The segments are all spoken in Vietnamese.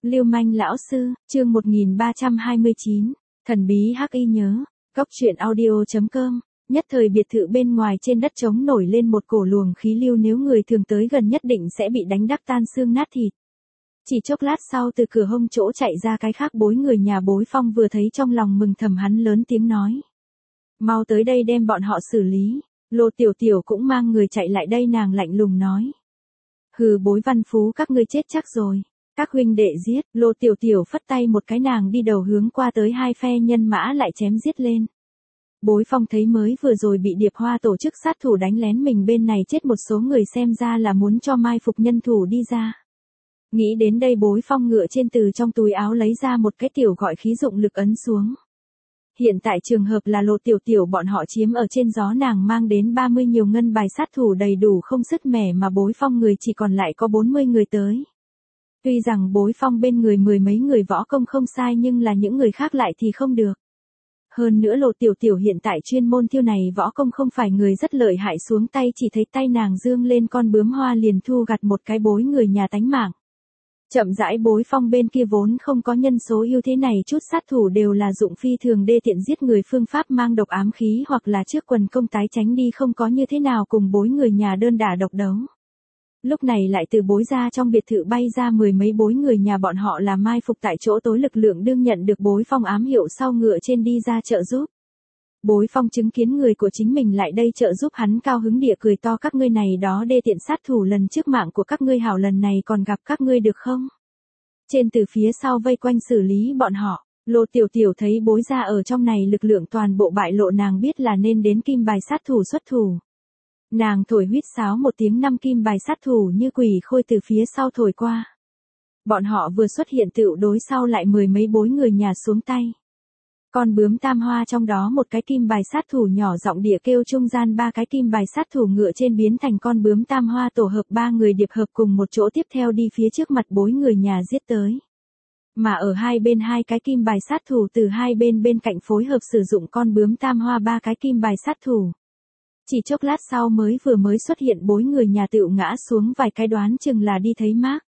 Lưu manh lão sư, chương 1329, thần bí hắc y nhớ, góc truyện audio.com, nhất thời biệt thự bên ngoài trên đất trống nổi lên một cổ luồng khí lưu, nếu người thường tới gần nhất định sẽ bị đánh đắc tan xương nát thịt. Chỉ chốc lát sau từ cửa hông chỗ chạy ra cái khác bối người nhà Bối Phong, vừa thấy trong lòng mừng thầm, hắn lớn tiếng nói: mau tới đây đem bọn họ xử lý. Lô Tiểu Tiểu cũng mang người chạy lại đây, nàng lạnh lùng nói: hừ, Bối Văn Phú các ngươi chết chắc rồi. Các huynh đệ giết. Lô Tiểu Tiểu phất tay một cái, nàng đi đầu hướng qua tới, hai phe nhân mã lại chém giết lên. Bối Phong thấy mới vừa rồi bị Điệp Hoa tổ chức sát thủ đánh lén mình bên này chết một số người, xem ra là muốn cho mai phục nhân thủ đi ra. Nghĩ đến đây, Bối Phong ngựa trên từ trong túi áo lấy ra một cái tiểu gọi khí dụng lực ấn xuống. Hiện tại trường hợp là Lô Tiểu Tiểu bọn họ chiếm ở trên gió, nàng mang đến 30 nhiều ngân bài sát thủ đầy đủ không sứt mẻ, mà Bối Phong người chỉ còn lại có 40 người tới. Tuy rằng Bối Phong bên người mười mấy người võ công không sai, nhưng là những người khác lại thì không được. Hơn nữa Lô Tiểu Tiểu hiện tại chuyên môn thiêu này võ công không phải người rất lợi hại, xuống tay chỉ thấy tay nàng dương lên con bướm hoa liền thu gặt một cái bối người nhà tánh mạng. Chậm rãi, Bối Phong bên kia vốn không có nhân số ưu thế này, chút sát thủ đều là dụng phi thường đê tiện giết người phương pháp mang độc ám khí, hoặc là trước quần công tái tránh đi, không có như thế nào cùng bối người nhà đơn đả độc đấu. Lúc này lại từ Bối ra trong biệt thự bay ra mười mấy bối người nhà, bọn họ là mai phục tại chỗ tối, lực lượng đương nhận được Bối Phong ám hiệu sau ngựa trên đi ra trợ giúp. Bối Phong chứng kiến người của chính mình lại đây trợ giúp, hắn cao hứng địa cười to: các ngươi này đó đê tiện sát thủ, lần trước mạng của các ngươi hảo, lần này còn gặp các ngươi được không? Trên từ phía sau vây quanh xử lý bọn họ. Lô Tiểu Tiểu thấy Bối ra ở trong này lực lượng toàn bộ bại lộ, nàng biết là nên đến kim bài sát thủ xuất thủ. Nàng thổi huýt sáo một tiếng, 5 kim bài sát thủ như quỷ khôi từ phía sau thổi qua. Bọn họ vừa xuất hiện tựu đối sau lại mười mấy bối người nhà xuống tay. Con bướm tam hoa trong đó một cái kim bài sát thủ nhỏ giọng địa kêu, trung gian ba cái kim bài sát thủ ngựa trên biến thành con bướm tam hoa tổ hợp, ba người điệp hợp cùng một chỗ, tiếp theo đi phía trước mặt bối người nhà giết tới. Mà ở hai bên hai cái kim bài sát thủ từ hai bên bên cạnh phối hợp sử dụng con bướm tam hoa, ba cái kim bài sát thủ. Chỉ chốc lát sau mới xuất hiện bối người nhà tựu ngã xuống vài cái, đoán chừng là đi thấy mác.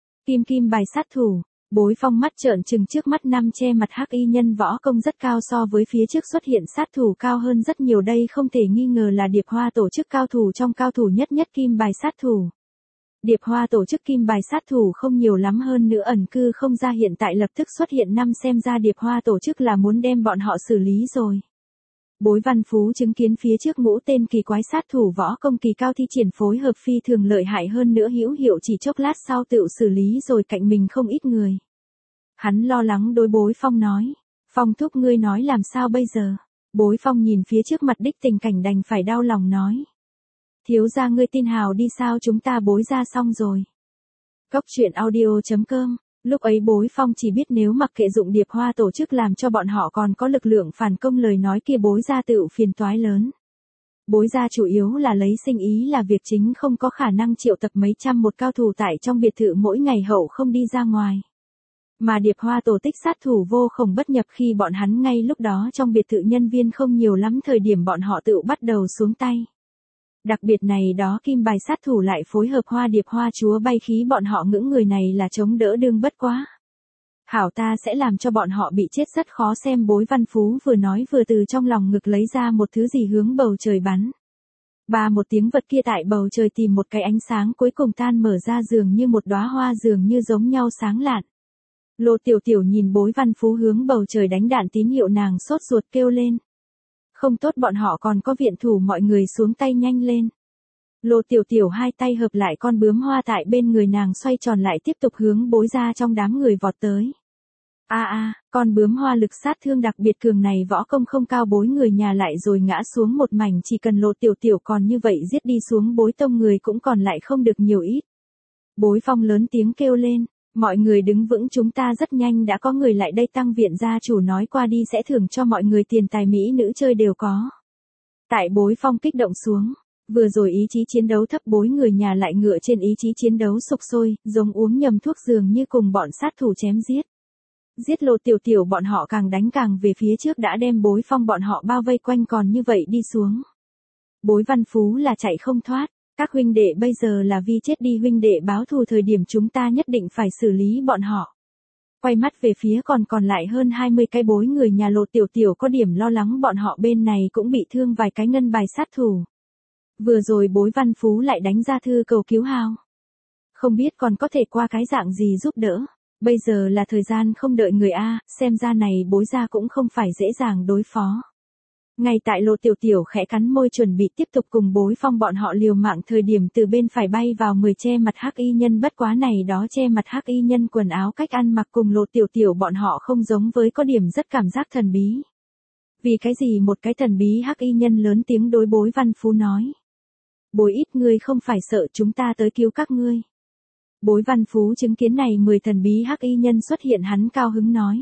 Kim bài sát thủ. Bối Phong mắt trợn trừng, trước mắt năm che mặt hắc y nhân võ công rất cao, so với phía trước xuất hiện sát thủ cao hơn rất nhiều, đây không thể nghi ngờ là Điệp Hoa tổ chức cao thủ trong cao thủ nhất kim bài sát thủ. Điệp Hoa tổ chức kim bài sát thủ không nhiều lắm, hơn nữa ẩn cư không ra, hiện tại lập tức xuất hiện năm, xem ra Điệp Hoa tổ chức là muốn đem bọn họ xử lý rồi. Bối Văn Phú chứng kiến phía trước ngũ tên kỳ quái sát thủ võ công kỳ cao thi triển phối hợp phi thường lợi hại, hơn nữa hữu hiệu, chỉ chốc lát sau tựu xử lý rồi cạnh mình không ít người. Hắn lo lắng đối Bối Phong nói: Phong thúc, ngươi nói làm sao bây giờ? Bối Phong nhìn phía trước mặt đích tình cảnh đành phải đau lòng nói: thiếu gia ngươi tin hào đi sao, chúng ta Bối ra xong rồi. Góc truyện audio.com. Lúc ấy Bối Phong chỉ biết nếu mặc kệ dụng Điệp Hoa tổ chức làm cho bọn họ còn có lực lượng phản công, lời nói kia Bối ra tựu phiền toái lớn. Bối ra chủ yếu là lấy sinh ý là việc chính, không có khả năng triệu tập mấy trăm một cao thủ tại trong biệt thự mỗi ngày hậu không đi ra ngoài. Mà Điệp Hoa tổ tích sát thủ vô khổng bất nhập, khi bọn hắn ngay lúc đó trong biệt thự nhân viên không nhiều lắm thời điểm, bọn họ tựu bắt đầu xuống tay. Đặc biệt này đó kim bài sát thủ lại phối hợp Hoa Điệp Hoa chúa bay khí, bọn họ ngưỡng người này là chống đỡ đương bất quá. Hảo, ta sẽ làm cho bọn họ bị chết rất khó xem. Bối Văn Phú vừa nói vừa từ trong lòng ngực lấy ra một thứ gì hướng bầu trời bắn. Ba một tiếng, vật kia tại bầu trời tìm một cái ánh sáng, cuối cùng tan mở ra, dường như một đóa hoa, dường như giống nhau sáng lạn. Lô Tiểu Tiểu nhìn Bối Văn Phú hướng bầu trời đánh đạn tín hiệu, nàng sốt ruột kêu lên: không tốt, bọn họ còn có viện thủ, mọi người xuống tay nhanh lên. Lô Tiểu Tiểu hai tay hợp lại, con bướm hoa tại bên người nàng xoay tròn lại, tiếp tục hướng Bối ra trong đám người vọt tới. Con bướm hoa lực sát thương đặc biệt cường này võ công không cao, bối người nhà lại rồi ngã xuống một mảnh, chỉ cần Lô Tiểu Tiểu còn như vậy giết đi xuống, Bối tông người cũng còn lại không được nhiều ít. Bối Phong lớn tiếng kêu lên: mọi người đứng vững, chúng ta rất nhanh đã có người lại đây tăng viện, gia chủ nói qua đi sẽ thưởng cho mọi người tiền tài mỹ nữ chơi đều có. Tại Bối Phong kích động xuống, vừa rồi ý chí chiến đấu thấp, bối người nhà lại ngựa trên ý chí chiến đấu sục sôi, giống uống nhầm thuốc, dường như cùng bọn sát thủ chém giết. Giết Lô Tiểu Tiểu bọn họ càng đánh càng về phía trước, đã đem Bối Phong bọn họ bao vây quanh, còn như vậy đi xuống. Bối Văn Phú là chạy không thoát. Các huynh đệ bây giờ là vì chết đi huynh đệ báo thù, thời điểm chúng ta nhất định phải xử lý bọn họ. Quay mắt về phía còn lại hơn 20 cái bối người nhà Lộ Tiểu Tiểu có điểm lo lắng bọn họ bên này cũng bị thương vài cái ngân bài sát thủ. Vừa rồi Bối Văn Phú lại đánh ra thư cầu cứu hao. Không biết còn có thể qua cái dạng gì giúp đỡ. Bây giờ là thời gian không đợi người A, xem ra này Bối ra cũng không phải dễ dàng đối phó. Ngay tại Lộ Tiểu Tiểu khẽ cắn môi chuẩn bị tiếp tục cùng Bối Phong bọn họ liều mạng thời điểm từ bên phải bay vào 10 che mặt hắc y nhân, bất quá này đó che mặt hắc y nhân quần áo cách ăn mặc cùng Lộ Tiểu Tiểu bọn họ không giống, với có điểm rất cảm giác thần bí. Vì cái gì một cái thần bí hắc y nhân lớn tiếng đối Bối Văn Phú nói. Bối ít ngươi không phải sợ chúng ta tới cứu các ngươi. Bối Văn Phú chứng kiến này 10 thần bí hắc y nhân xuất hiện, hắn cao hứng nói.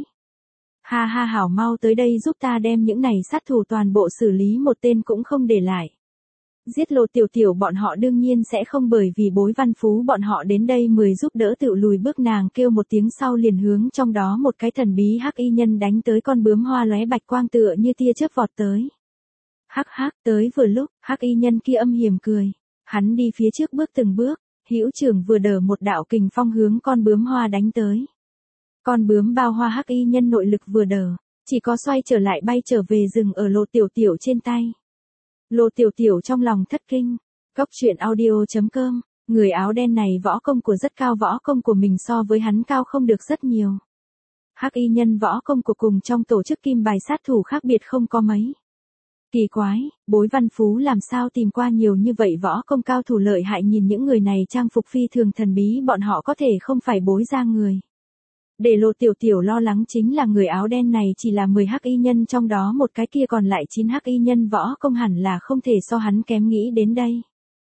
Ha ha, hảo, mau tới đây giúp ta đem những này sát thủ toàn bộ xử lý, một tên cũng không để lại. Giết Lộ Tiểu Tiểu bọn họ đương nhiên sẽ không bởi vì Bối Văn Phú bọn họ đến đây 10 giúp đỡ tự lùi bước, nàng kêu một tiếng sau liền hướng trong đó một cái thần bí hắc y nhân đánh tới, con bướm hoa lóe bạch quang tựa như tia chớp vọt tới. Hắc hắc, tới vừa lúc, hắc y nhân kia âm hiểm cười. Hắn đi phía trước bước từng bước, hữu trưởng vừa đỡ một đạo kình phong hướng con bướm hoa đánh tới. Con bướm bao hoa hắc y nhân nội lực vừa đỡ, chỉ có xoay trở lại bay trở về dừng ở Lộ Tiểu Tiểu trên tay. Lộ Tiểu Tiểu trong lòng thất kinh. Cốc truyện audio.com, người áo đen này võ công của rất cao, võ công của mình so với hắn cao không được rất nhiều. Hắc y nhân võ công của cùng trong tổ chức kim bài sát thủ khác biệt không có mấy. Kỳ quái, Bối Văn Phú làm sao tìm qua nhiều như vậy võ công cao thủ lợi hại, nhìn những người này trang phục phi thường thần bí, bọn họ có thể không phải Bối ra người. Để Lộ Tiểu Tiểu lo lắng chính là người áo đen này chỉ là 10 hắc y nhân, trong đó một cái kia còn lại 9 hắc y nhân võ công hẳn là không thể so hắn kém, nghĩ đến đây.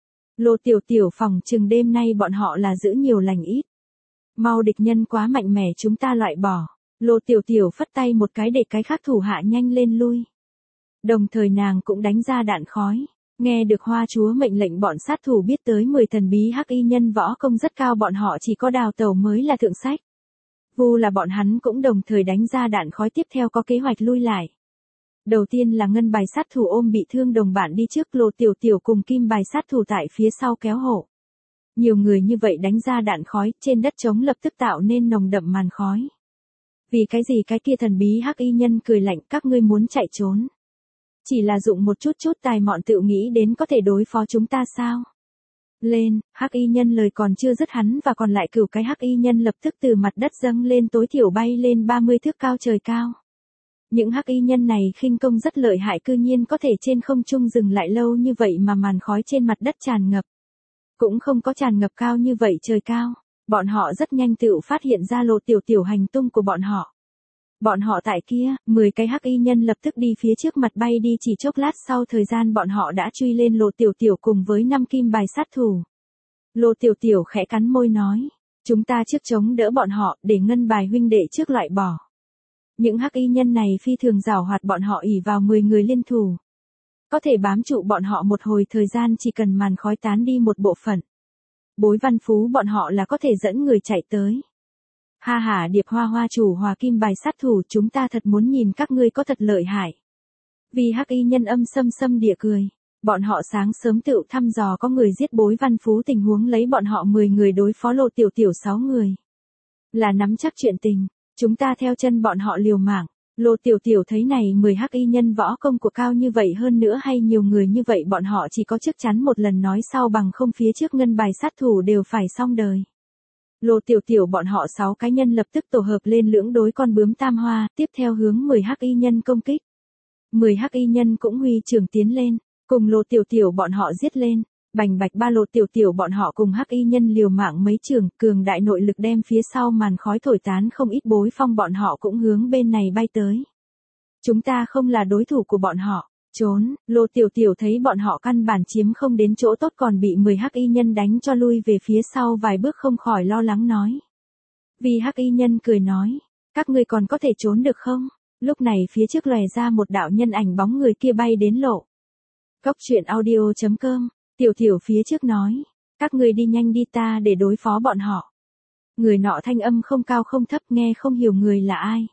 Lộ Tiểu Tiểu phòng chừng đêm nay bọn họ là giữ nhiều lành ít. Mau, địch nhân quá mạnh mẽ, chúng ta loại bỏ. Lộ Tiểu Tiểu phất tay một cái để cái khác thủ hạ nhanh lên lui. Đồng thời nàng cũng đánh ra đạn khói. Nghe được Hoa Chúa mệnh lệnh, bọn sát thủ biết tới 10 thần bí hắc y nhân võ công rất cao, bọn họ chỉ có đào tẩu mới là thượng sách. Vu là bọn hắn cũng đồng thời đánh ra đạn khói, tiếp theo có kế hoạch lui lại. Đầu tiên là ngân bài sát thủ ôm bị thương đồng bạn đi trước, Lộ Tiểu Tiểu cùng kim bài sát thủ tại phía sau kéo hộ. Nhiều người như vậy đánh ra đạn khói, trên đất trống lập tức tạo nên nồng đậm màn khói. Vì cái gì, cái kia thần bí hắc y nhân cười lạnh, các ngươi muốn chạy trốn. Chỉ là dụng một chút tài mọn tự nghĩ đến có thể đối phó chúng ta sao? Lên, hắc y nhân lời còn chưa dứt, hắn và còn lại cửu cái hắc y nhân lập tức từ mặt đất dâng lên, tối thiểu bay lên 30 thước cao trời cao. Những hắc y nhân này khinh công rất lợi hại, cư nhiên có thể trên không trung dừng lại lâu như vậy mà màn khói trên mặt đất tràn ngập. Cũng không có tràn ngập cao như vậy trời cao. Bọn họ rất nhanh tự phát hiện ra Lộ Tiểu Tiểu hành tung của bọn họ. Bọn họ tại kia, 10 cái hắc y nhân lập tức đi phía trước mặt bay đi, chỉ chốc lát sau thời gian bọn họ đã truy lên Lộ Tiểu Tiểu cùng với 5 kim bài sát thủ. Lộ Tiểu Tiểu khẽ cắn môi nói, chúng ta trước chống đỡ bọn họ, để ngân bài huynh đệ trước loại bỏ. Những hắc y nhân này phi thường giàu hoạt, bọn họ ỷ vào 10 người liên thủ. Có thể bám trụ bọn họ một hồi thời gian, chỉ cần màn khói tán đi một bộ phận. Bối Văn Phú bọn họ là có thể dẫn người chạy tới. Ha ha, Điệp Hoa Hoa chủ hòa kim bài sát thủ, chúng ta thật muốn nhìn các ngươi có thật lợi hại. Vì hắc y nhân âm sâm địa cười. Bọn họ sáng sớm tự thăm dò có người giết Bối Văn Phú, tình huống lấy bọn họ 10 người đối phó Lộ Tiểu Tiểu 6 người. Là nắm chắc chuyện tình, chúng ta theo chân bọn họ liều mạng. Lộ Tiểu Tiểu thấy này 10 hắc y nhân võ công của cao như vậy, hơn nữa hay nhiều người như vậy, bọn họ chỉ có chắc chắn một lần nói sau, bằng không phía trước ngân bài sát thủ đều phải xong đời. Lộ Tiểu Tiểu bọn họ 6 cá nhân lập tức tổ hợp lên lưỡng đối con bướm tam hoa, tiếp theo hướng 10 hắc y nhân công kích. 10 hắc y nhân cũng huy trưởng tiến lên, cùng Lộ Tiểu Tiểu bọn họ giết lên. Bành bạch ba, Lộ Tiểu Tiểu bọn họ cùng hắc y nhân liều mạng mấy trường, cường đại nội lực đem phía sau màn khói thổi tán không ít, Bối Phong bọn họ cũng hướng bên này bay tới. Chúng ta không là đối thủ của bọn họ, trốn. Lộ Tiểu Tiểu thấy bọn họ căn bản chiếm không đến chỗ tốt, còn bị 10 hắc y nhân đánh cho lui về phía sau vài bước, không khỏi lo lắng nói. Vì hắc y nhân cười nói, các ngươi còn có thể trốn được không? Lúc này phía trước lòe ra một đạo nhân ảnh, bóng người kia bay đến Lộ. Cốc truyện audio.com, Tiểu Tiểu phía trước nói, các ngươi đi nhanh đi, ta để đối phó bọn họ. Người nọ thanh âm không cao không thấp, nghe không hiểu người là ai.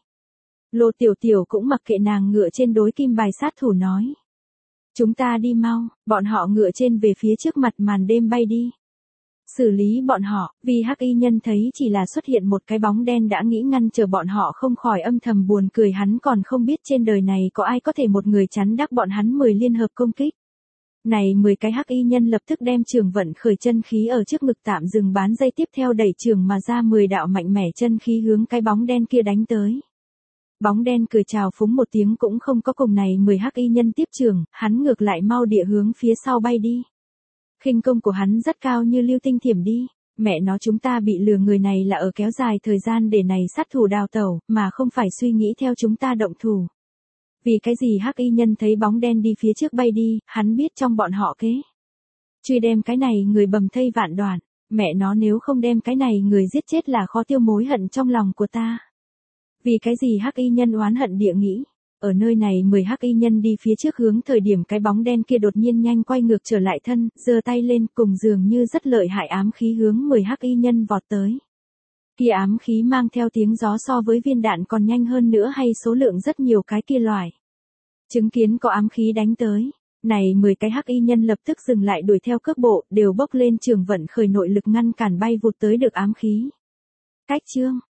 Lộ Tiểu Tiểu cũng mặc kệ nàng, ngựa trên đối kim bài sát thủ nói. Chúng ta đi mau, bọn họ ngựa trên về phía trước mặt màn đêm bay đi. xử lý bọn họ, vì hắc y nhân thấy chỉ là xuất hiện một cái bóng đen đã nghĩ ngăn chờ bọn họ không khỏi âm thầm buồn cười, hắn còn không biết trên đời này có ai có thể một người chắn đắc bọn hắn 10 liên hợp công kích. Này 10 cái hắc y nhân lập tức đem trường vận khởi chân khí ở trước ngực tạm dừng bán dây, tiếp theo đẩy trường mà ra 10 đạo mạnh mẽ chân khí hướng cái bóng đen kia đánh tới. Bóng đen cười chào phúng một tiếng cũng không có cùng này 10 hắc y nhân tiếp trường, hắn ngược lại mau địa hướng phía sau bay đi. Khinh công của hắn rất cao như lưu tinh thiểm đi, mẹ nó chúng ta bị lừa, người này là ở kéo dài thời gian để này sát thủ đào tẩu, mà không phải suy nghĩ theo chúng ta động thủ. Vì cái gì hắc y nhân thấy bóng đen đi phía trước bay đi, hắn biết trong bọn họ kế truy đem cái này người bầm thây vạn đoạn, mẹ nó nếu không đem cái này người giết chết là khó tiêu mối hận trong lòng của ta. Vì cái gì hắc y nhân oán hận địa nghĩ, ở nơi này 10 hắc y nhân đi phía trước hướng thời điểm cái bóng đen kia đột nhiên nhanh quay ngược trở lại thân, giơ tay lên cùng dường như rất lợi hại ám khí hướng 10 hắc y nhân vọt tới. Kia ám khí mang theo tiếng gió so với viên đạn còn nhanh hơn nữa, hay số lượng rất nhiều cái kia loại. Chứng kiến có ám khí đánh tới, này 10 cái hắc y nhân lập tức dừng lại đuổi theo cước bộ, đều bốc lên trường vận khởi nội lực ngăn cản bay vụt tới được ám khí. Cách chương